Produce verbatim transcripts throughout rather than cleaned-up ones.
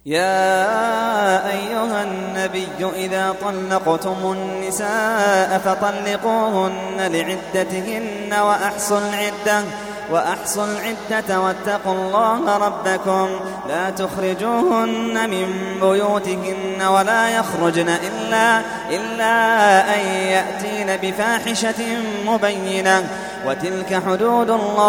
يا أيها النبي إذا طلقتم النساء فطلقوهن لعدتهن وأحصوا العدة وأحصوا العدة واتقوا الله ربكم لا تخرجوهن من بيوتهن ولا يخرجن إلا, إلا أن يأتين بفاحشة مبينة وتلك حدود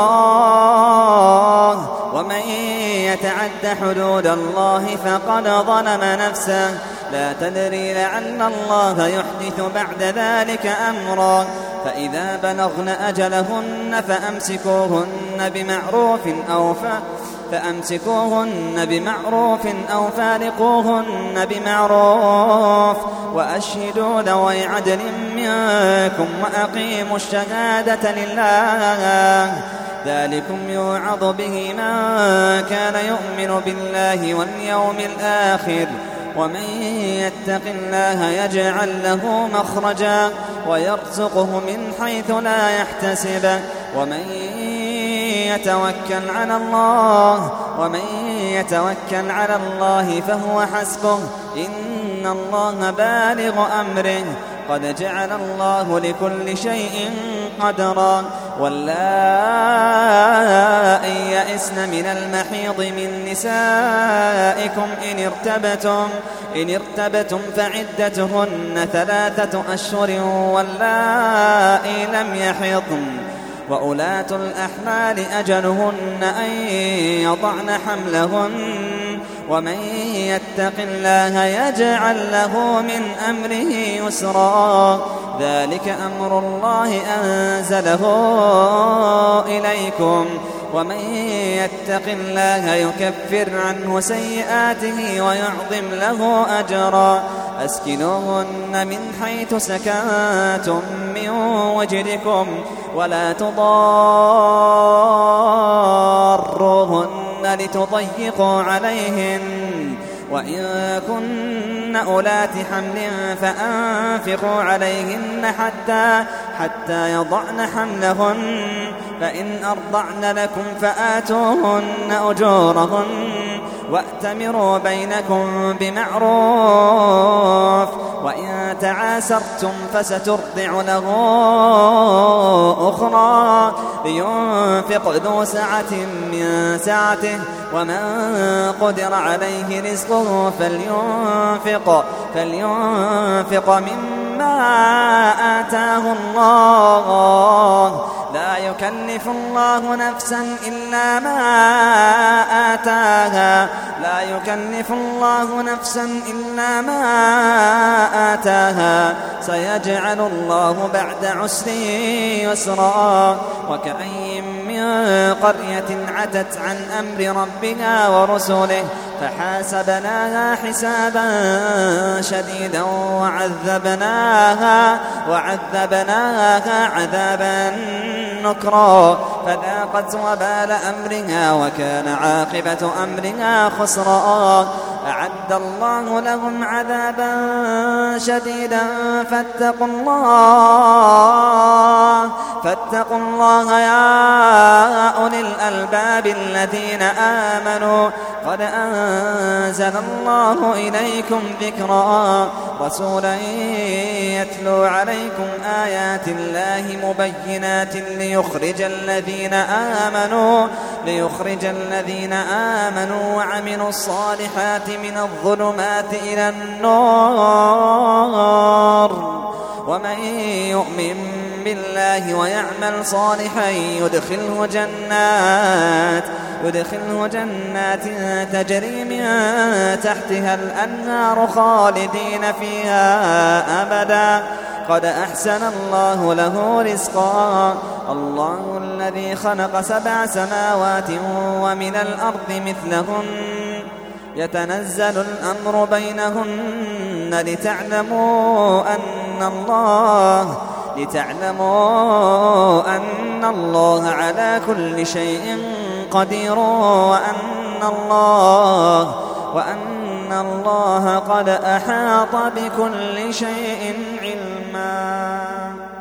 الله ومن يتعد حدود الله فقد ظلم نفسه لا تدري لعل الله يحدث بعد ذلك أمرا فإذا بلغن أجلهن فأمسكوهن بمعروف أو فأمسكوهن بمعروف أو فارقوهن بمعروف وأشهدوا ذوي عدل منكم وأقيموا الشهادة لله ذلكم يوعظ به من كان يؤمن بالله واليوم الآخر ومن يتق الله يجعل له مخرجا ويرزقه من حيث لا يحتسب ومن يتوكل على الله ومن يتوكل على الله فهو حسبه إن الله بالغ أمره قد جعل الله لكل شيء قدرا واللائي يئسن من المحيض من نسائكم إن ارتبتم إن ارتبتم فعدتهن ثلاثة أشهر واللائي لم يحضن وأولاة الأحمال أجلهن أن يضعن حملهن ومن يتق الله يجعل له من أمره يسرا ذلك أمر الله أنزله إليكم ومن يتق الله يكفر عنه سيئاته ويعظم له أجرا أسكنوهن من حيث سكنتم من وجدكم ولا تضاروهن لتضيقوا عليهن وإن كن أولات حمل فأنفقوا عليهن حتى, حتى يضعن حملهن فإن أرضعن لكم فآتوهن أجورهن وأتمروا بينكم بمعروف وإن تعاسرتم فسترضع له أخرى لينفق ذو سعة من سعته ومن قدر عليه رزقه فلينفق, فلينفق مما آتاه الله لا يكلف الله نفسا إلا ما آتاها لا يكلف الله نفسا إلا ما آتاها سيجعل الله بعد عسر يسرا وكأي من قرية عتت عن أمر ربها ورسله فحاسبناها حسابا شديدا وعذبناها, وعذبناها عذابا نكرا فذاقت وبال أمرها وكان عاقبة أمرها خسرا أعد الله لهم عذابا شديدا فاتقوا الله فاتقوا الله يا أولي الألباب الذين آمنوا قد أنزل الله إليكم ذكرا رسولا يتلو عليكم آيات الله مبينات ليخرج الذين آمنوا ليخرج الذين آمنوا وعملوا الصالحات من الظلمات إلى النور ومن يؤمن بالله ويعمل صالحا يدخله جنات يدخله جنات تجري من تحتها الأنهار خالدين فيها أبدا قد أحسن الله له رزقا الله الذي خلق سبع سماوات ومن الأرض مثلهن يتنزل الأمر بينهن لتعلموا أن الله لتعلموا أن الله على كل شيء قدير وأن الله وأن الله قد أحاط بكل شيء علما.